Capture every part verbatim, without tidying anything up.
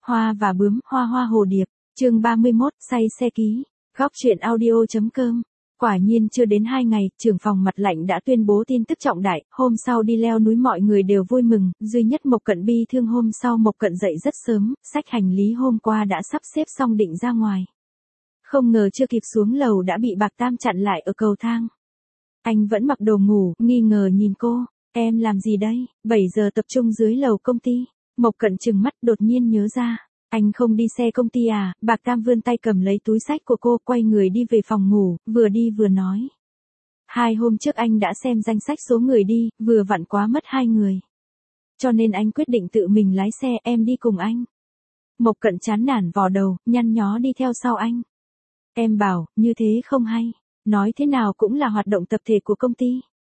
Hoa và bướm, hoa hoa hồ điệp, chương ba mươi mốt, say xe ký, góc truyện audio.com. Quả nhiên chưa đến hai ngày, trưởng phòng Mặt Lạnh đã tuyên bố tin tức trọng đại, hôm sau đi leo núi mọi người đều vui mừng, duy nhất Mộc Cận bi thương hôm sau Mộc Cận dậy rất sớm, xách hành lý hôm qua đã sắp xếp xong định ra ngoài. Không ngờ chưa kịp xuống lầu đã bị Bạc Tam chặn lại ở cầu thang. Anh vẫn mặc đồ ngủ, nghi ngờ nhìn cô, em làm gì đây, bảy giờ tập trung dưới lầu công ty. Mộc Cận trừng mắt đột nhiên nhớ ra, anh không đi xe công ty à, Bạc Tam vươn tay cầm lấy túi xách của cô quay người đi về phòng ngủ, vừa đi vừa nói. Hai hôm trước anh đã xem danh sách số người đi, vừa vặn quá mất hai người. Cho nên anh quyết định tự mình lái xe, em đi cùng anh. Mộc Cận chán nản vò đầu, nhăn nhó đi theo sau anh. Em bảo, như thế không hay, nói thế nào cũng là hoạt động tập thể của công ty.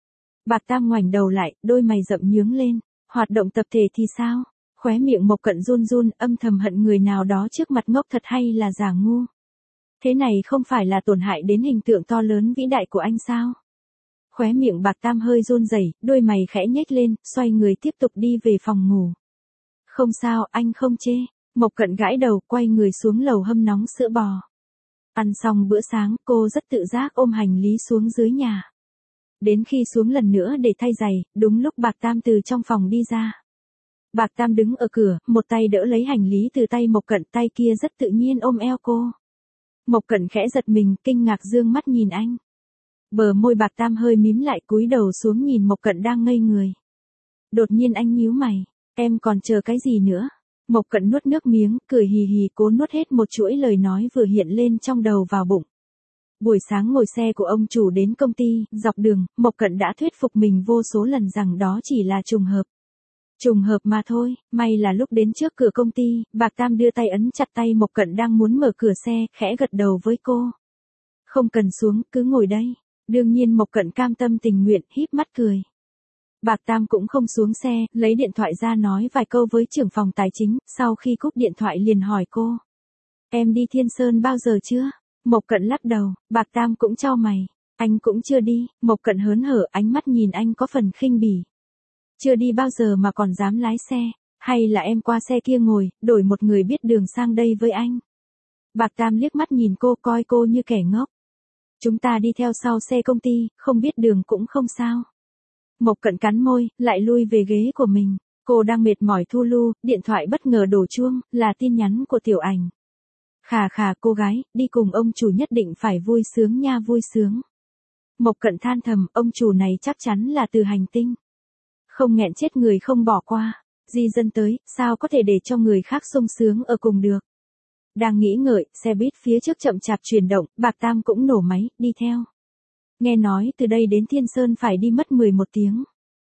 Bạc Tam ngoảnh đầu lại, đôi mày rậm nhướng lên, hoạt động tập thể thì sao? Khóe miệng Mộc Cận run run, âm thầm hận người nào đó trước mặt ngốc thật hay là giả ngu. Thế này không phải là tổn hại đến hình tượng to lớn vĩ đại của anh sao? Khóe miệng Bạc Tam hơi run rẩy, đôi mày khẽ nhếch lên, xoay người tiếp tục đi về phòng ngủ. Không sao, anh không chê. Mộc Cận gãi đầu, quay người xuống lầu hâm nóng sữa bò. Ăn xong bữa sáng, cô rất tự giác ôm hành lý xuống dưới nhà. Đến khi xuống lần nữa để thay giày, đúng lúc Bạc Tam từ trong phòng đi ra. Bạc Tam đứng ở cửa, một tay đỡ lấy hành lý từ tay Mộc Cận, tay kia rất tự nhiên ôm eo cô. Mộc Cận khẽ giật mình, kinh ngạc dương mắt nhìn anh. Bờ môi Bạc Tam hơi mím lại, cúi đầu xuống nhìn Mộc Cận đang ngây người. Đột nhiên anh nhíu mày, em còn chờ cái gì nữa? Mộc Cận nuốt nước miếng, cười hì hì cố nuốt hết một chuỗi lời nói vừa hiện lên trong đầu vào bụng. Buổi sáng ngồi xe của ông chủ đến công ty, dọc đường, Mộc Cận đã thuyết phục mình vô số lần rằng đó chỉ là trùng hợp. Trùng hợp mà thôi, may là lúc đến trước cửa công ty, Bạc Tam đưa tay ấn chặt tay Mộc Cận đang muốn mở cửa xe, khẽ gật đầu với cô. Không cần xuống, cứ ngồi đây. Đương nhiên Mộc Cận cam tâm tình nguyện, híp mắt cười. Bạc Tam cũng không xuống xe, lấy điện thoại ra nói vài câu với trưởng phòng tài chính, sau khi cúp điện thoại liền hỏi cô. Em đi Thiên Sơn bao giờ chưa? Mộc Cận lắc đầu, Bạc Tam cũng chau mày. Anh cũng chưa đi, Mộc Cận hớn hở, ánh mắt nhìn anh có phần khinh bỉ. Chưa đi bao giờ mà còn dám lái xe, hay là em qua xe kia ngồi, đổi một người biết đường sang đây với anh. Bạc Tam liếc mắt nhìn cô, coi cô như kẻ ngốc. Chúng ta đi theo sau xe công ty, không biết đường cũng không sao. Mộc Cận cắn môi, lại lui về ghế của mình. Cô đang mệt mỏi thu lu, điện thoại bất ngờ đổ chuông, là tin nhắn của Tiểu Ảnh. Khà khà cô gái, đi cùng ông chủ nhất định phải vui sướng nha, vui sướng. Mộc Cận than thầm, ông chủ này chắc chắn là từ hành tinh. Không nghẹn chết người không bỏ qua. Di dân tới, sao có thể để cho người khác sung sướng ở cùng được. Đang nghĩ ngợi, xe buýt phía trước chậm chạp chuyển động, Bạc Tam cũng nổ máy, đi theo. Nghe nói từ đây đến Thiên Sơn phải đi mất mười một tiếng.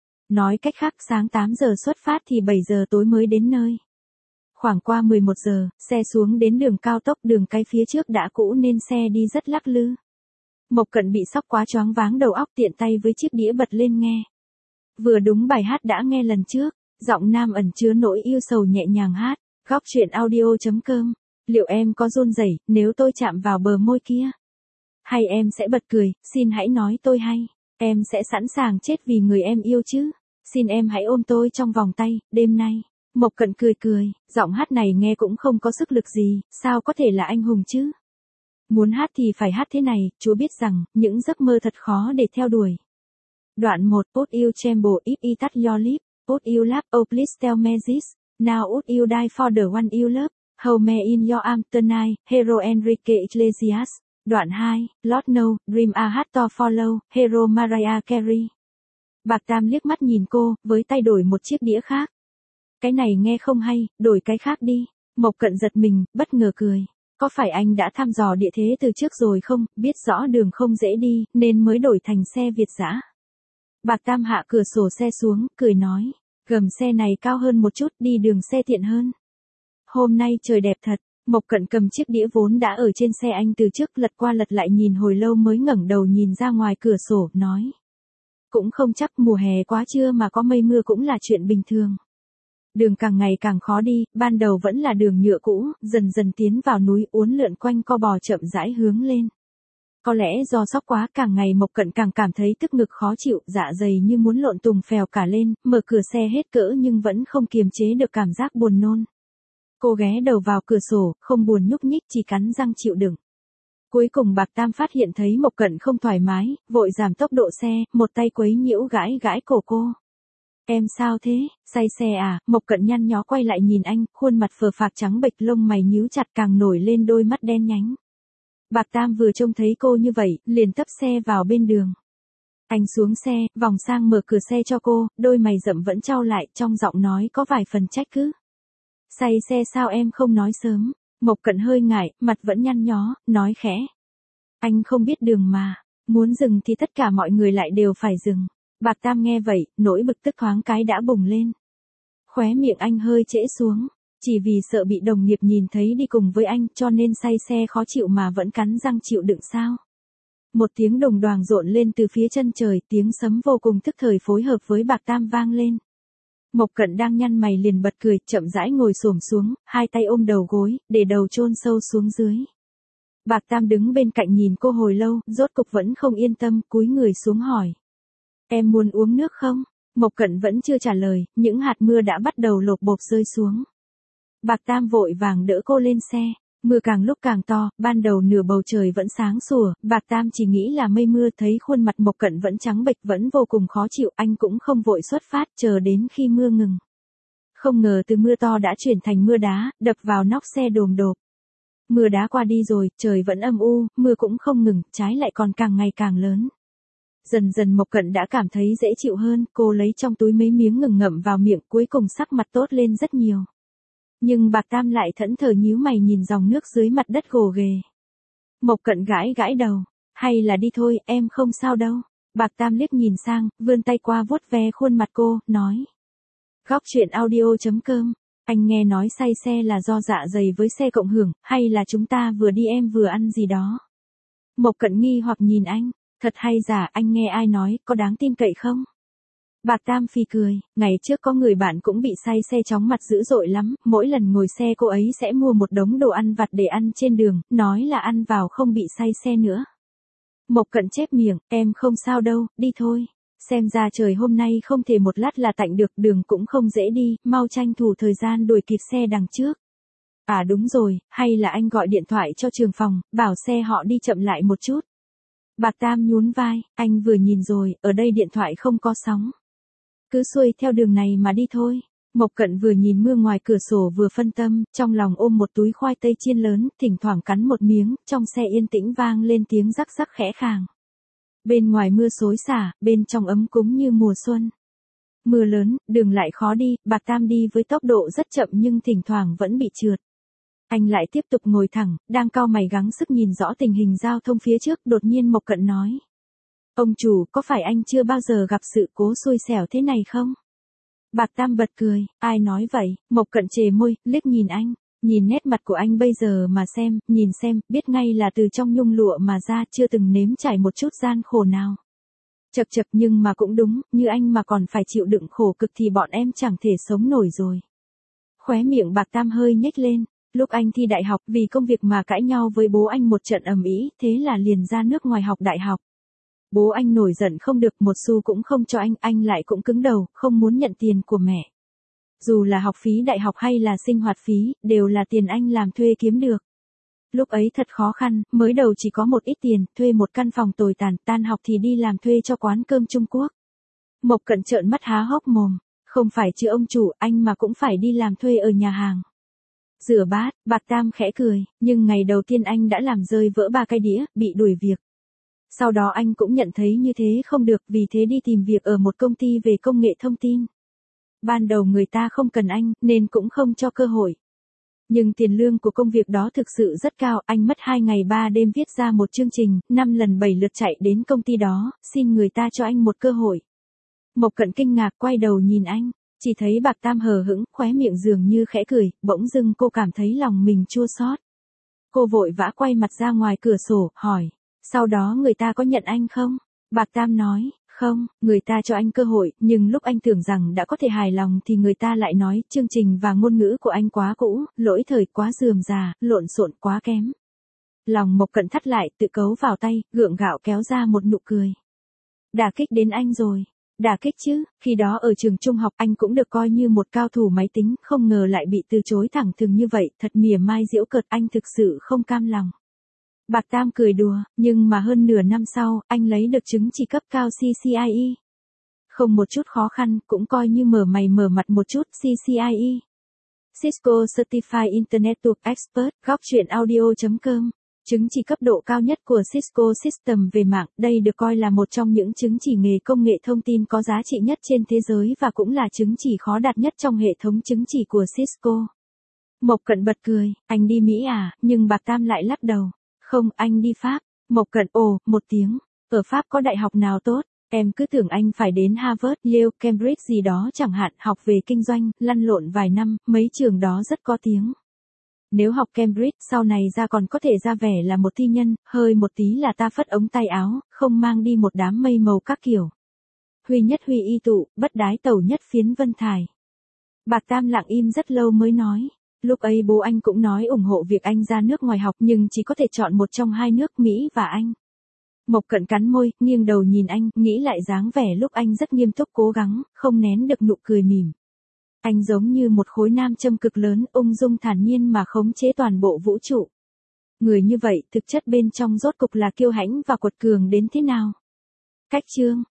Nói cách khác sáng tám giờ xuất phát thì bảy giờ tối mới đến nơi. Khoảng qua mười một giờ, xe xuống đến đường cao tốc, đường cái phía trước đã cũ nên xe đi rất lắc lư. Mộc Cận bị sốc quá choáng váng đầu óc, tiện tay với chiếc đĩa bật lên nghe. Vừa đúng bài hát đã nghe lần trước, giọng nam ẩn chứa nỗi yêu sầu nhẹ nhàng hát, góc truyện audio.com. Liệu em có run rẩy nếu tôi chạm vào bờ môi kia? Hay em sẽ bật cười, xin hãy nói tôi hay, em sẽ sẵn sàng chết vì người em yêu chứ? Xin em hãy ôm tôi trong vòng tay, đêm nay. Mộc Cận cười cười, giọng hát này nghe cũng không có sức lực gì, sao có thể là anh hùng chứ? Muốn hát thì phải hát thế này, Chúa biết rằng, những giấc mơ thật khó để theo đuổi. Đoạn một, Would you tremble if I touch your lip? Would you laugh? Oh please tell me this. Now would you die for the one you love? Hold me in your arms tonight, Hero Enrique Iglesias. Đoạn hai, Lord No, Dream a Heart to Follow, Hero Mariah Carey. Bạc Tam liếc mắt nhìn cô, với tay đổi một chiếc đĩa khác. Cái này nghe không hay, đổi cái khác đi. Mộc Cận giật mình, bất ngờ cười. Có phải anh đã thăm dò địa thế từ trước rồi không, biết rõ đường không dễ đi, nên mới đổi thành xe Việt dã. Bạc Tam hạ cửa sổ xe xuống, cười nói. Gầm xe này cao hơn một chút, đi đường xe tiện hơn. Hôm nay trời đẹp thật. Mộc Cận cầm chiếc đĩa vốn đã ở trên xe anh từ trước, lật qua lật lại nhìn hồi lâu mới ngẩng đầu nhìn ra ngoài cửa sổ, nói. Cũng không chắc, mùa hè quá trưa mà có mây mưa cũng là chuyện bình thường. Đường càng ngày càng khó đi, ban đầu vẫn là đường nhựa cũ, dần dần tiến vào núi, uốn lượn quanh co bò chậm rãi hướng lên. Có lẽ do sốc quá, càng ngày Mộc Cận càng cảm thấy tức ngực khó chịu, dạ dày như muốn lộn tùng phèo cả lên, mở cửa xe hết cỡ nhưng vẫn không kiềm chế được cảm giác buồn nôn. Cô ghé đầu vào cửa sổ, không buồn nhúc nhích, chỉ cắn răng chịu đựng. Cuối cùng Bạc Tam phát hiện thấy Mộc Cận không thoải mái, vội giảm tốc độ xe, một tay quấy nhiễu gãi gãi cổ cô. Em sao thế, say xe à? Mộc Cận nhăn nhó quay lại nhìn anh, khuôn mặt phờ phạc trắng bệch, lông mày nhíu chặt, càng nổi lên đôi mắt đen nhánh. Bạc Tam vừa trông thấy cô như vậy, liền tấp xe vào bên đường. Anh xuống xe, vòng sang mở cửa xe cho cô, đôi mày rậm vẫn chau lại, trong giọng nói có vài phần trách cứ. Say xe sao em không nói sớm? Mộc Cận hơi ngại, mặt vẫn nhăn nhó, nói khẽ. Anh không biết đường mà, muốn dừng thì tất cả mọi người lại đều phải dừng. Bạc Tam nghe vậy, nỗi bực tức thoáng cái đã bùng lên. Khóe miệng anh hơi trễ xuống, chỉ vì sợ bị đồng nghiệp nhìn thấy đi cùng với anh cho nên say xe khó chịu mà vẫn cắn răng chịu đựng sao. Một tiếng đồng đoàng rộn lên từ phía chân trời, tiếng sấm vô cùng tức thời phối hợp với Bạc Tam vang lên. Mộc Cận đang nhăn mày liền bật cười, chậm rãi ngồi xổm xuống, hai tay ôm đầu gối, để đầu chôn sâu xuống dưới. Bạc Tam đứng bên cạnh nhìn cô hồi lâu, rốt cục vẫn không yên tâm, cúi người xuống hỏi. Em muốn uống nước không? Mộc Cận vẫn chưa trả lời, những hạt mưa đã bắt đầu lộp bộp rơi xuống. Bạc Tam vội vàng đỡ cô lên xe. Mưa càng lúc càng to, ban đầu nửa bầu trời vẫn sáng sủa, Bạc Tam chỉ nghĩ là mây mưa, thấy khuôn mặt Mộc Cận vẫn trắng bệch, vẫn vô cùng khó chịu, anh cũng không vội xuất phát, chờ đến khi mưa ngừng. Không ngờ từ mưa to đã chuyển thành mưa đá, đập vào nóc xe đồm đột. Mưa đá qua đi rồi, trời vẫn âm u, mưa cũng không ngừng, trái lại còn càng ngày càng lớn. Dần dần Mộc Cận đã cảm thấy dễ chịu hơn, cô lấy trong túi mấy miếng ngừng ngậm vào miệng, cuối cùng sắc mặt tốt lên rất nhiều. Nhưng Bạc Tam lại thẫn thờ nhíu mày nhìn dòng nước dưới mặt đất gồ ghề. Mộc Cận gãi gãi đầu, hay là đi thôi, em không sao đâu. Bạc Tam liếc nhìn sang, vươn tay qua vuốt ve khuôn mặt cô, nói. Góc truyện audio chấm com, anh nghe nói say xe là do dạ dày với xe cộng hưởng, hay là chúng ta vừa đi em vừa ăn gì đó? Mộc Cận nghi hoặc nhìn anh, thật hay giả, anh nghe ai nói, có đáng tin cậy không? Bạc Tam phì cười, ngày trước có người bạn cũng bị say xe chóng mặt dữ dội lắm, mỗi lần ngồi xe cô ấy sẽ mua một đống đồ ăn vặt để ăn trên đường, nói là ăn vào không bị say xe nữa. Mộc Cận chép miệng, em không sao đâu, đi thôi. Xem ra trời hôm nay không thể một lát là tạnh được, đường cũng không dễ đi, mau tranh thủ thời gian đuổi kịp xe đằng trước. À đúng rồi, hay là anh gọi điện thoại cho trường phòng, bảo xe họ đi chậm lại một chút. Bạc Tam nhún vai, anh vừa nhìn rồi, ở đây điện thoại không có sóng. Cứ xuôi theo đường này mà đi thôi. Mộc Cận vừa nhìn mưa ngoài cửa sổ vừa phân tâm, trong lòng ôm một túi khoai tây chiên lớn, thỉnh thoảng cắn một miếng, trong xe yên tĩnh vang lên tiếng rắc rắc khẽ khàng. Bên ngoài mưa xối xả, bên trong ấm cúng như mùa xuân. Mưa lớn, đường lại khó đi, Bạc Tam đi với tốc độ rất chậm nhưng thỉnh thoảng vẫn bị trượt. Anh lại tiếp tục ngồi thẳng, đang cau mày gắng sức nhìn rõ tình hình giao thông phía trước, đột nhiên Mộc Cận nói. Ông chủ, có phải anh chưa bao giờ gặp sự cố xui xẻo thế này không? Bạc Tam bật cười, ai nói vậy? Mộc Cận chề môi, liếc nhìn anh, nhìn nét mặt của anh bây giờ mà xem, nhìn xem, biết ngay là từ trong nhung lụa mà ra, chưa từng nếm trải một chút gian khổ nào. Chật chật, nhưng mà cũng đúng, như anh mà còn phải chịu đựng khổ cực thì bọn em chẳng thể sống nổi rồi. Khóe miệng Bạc Tam hơi nhếch lên, lúc anh thi đại học vì công việc mà cãi nhau với bố anh một trận ầm ĩ, thế là liền ra nước ngoài học đại học. Bố anh nổi giận không được, một xu cũng không cho anh, anh lại cũng cứng đầu, không muốn nhận tiền của mẹ. Dù là học phí đại học hay là sinh hoạt phí, đều là tiền anh làm thuê kiếm được. Lúc ấy thật khó khăn, mới đầu chỉ có một ít tiền, thuê một căn phòng tồi tàn, tan học thì đi làm thuê cho quán cơm Trung Quốc. Mộc Cận trợn mắt há hốc mồm, không phải chứ ông chủ, anh mà cũng phải đi làm thuê ở nhà hàng. Rửa bát, Bạc Tam khẽ cười, nhưng ngày đầu tiên anh đã làm rơi vỡ ba cái đĩa, bị đuổi việc. Sau đó anh cũng nhận thấy như thế không được, vì thế đi tìm việc ở một công ty về công nghệ thông tin. Ban đầu người ta không cần anh, nên cũng không cho cơ hội. Nhưng tiền lương của công việc đó thực sự rất cao, anh mất hai ngày ba đêm viết ra một chương trình, năm lần bảy lượt chạy đến công ty đó, xin người ta cho anh một cơ hội. Mộc Cận kinh ngạc quay đầu nhìn anh, chỉ thấy Bạc Tam hờ hững, khóe miệng dường như khẽ cười, bỗng dưng cô cảm thấy lòng mình chua xót. Cô vội vã quay mặt ra ngoài cửa sổ, hỏi, sau đó người ta có nhận anh không? Bạc Tam nói, không, người ta cho anh cơ hội, nhưng lúc anh tưởng rằng đã có thể hài lòng thì người ta lại nói, chương trình và ngôn ngữ của anh quá cũ, lỗi thời quá rườm rà, lộn xộn quá kém. Lòng Mộc Cận thắt lại, tự cấu vào tay, gượng gạo kéo ra một nụ cười. Đả kích đến anh rồi. Đả kích chứ, khi đó ở trường trung học anh cũng được coi như một cao thủ máy tính, không ngờ lại bị từ chối thẳng thừng như vậy, thật mỉa mai giễu cợt, anh thực sự không cam lòng. Bạc Tam cười đùa, nhưng mà hơn nửa năm sau, anh lấy được chứng chỉ cấp cao xê xê i e. Không một chút khó khăn, cũng coi như mở mày mở mặt một chút, xê xê i e. Cisco Certified Internet Network Expert, góc truyện audio chấm com. Chứng chỉ cấp độ cao nhất của Cisco System về mạng, đây được coi là một trong những chứng chỉ nghề công nghệ thông tin có giá trị nhất trên thế giới và cũng là chứng chỉ khó đạt nhất trong hệ thống chứng chỉ của Cisco. Mộc Cận bật cười, anh đi Mỹ à, nhưng Bạc Tam lại lắc đầu. Không, anh đi Pháp. Mộc Cận ồ, một tiếng. Ở Pháp có đại học nào tốt? Em cứ tưởng anh phải đến Harvard, Yale, Cambridge gì đó chẳng hạn, học về kinh doanh, lăn lộn vài năm, mấy trường đó rất có tiếng. Nếu học Cambridge, sau này ra còn có thể ra vẻ là một thi nhân, hơi một tí là ta phất ống tay áo, không mang đi một đám mây màu các kiểu. Huy nhất huy y tụ, bất đái tẩu nhất phiến vân thải. Bạc Tam lặng im rất lâu mới nói. Lúc ấy bố anh cũng nói ủng hộ việc anh ra nước ngoài học nhưng chỉ có thể chọn một trong hai nước Mỹ và Anh. Mộc Cận cắn môi, nghiêng đầu nhìn anh, nghĩ lại dáng vẻ lúc anh rất nghiêm túc cố gắng, không nén được nụ cười mỉm. Anh giống như một khối nam châm cực lớn, ung dung thản nhiên mà khống chế toàn bộ vũ trụ. Người như vậy, thực chất bên trong rốt cục là kiêu hãnh và quật cường đến thế nào? Cách chương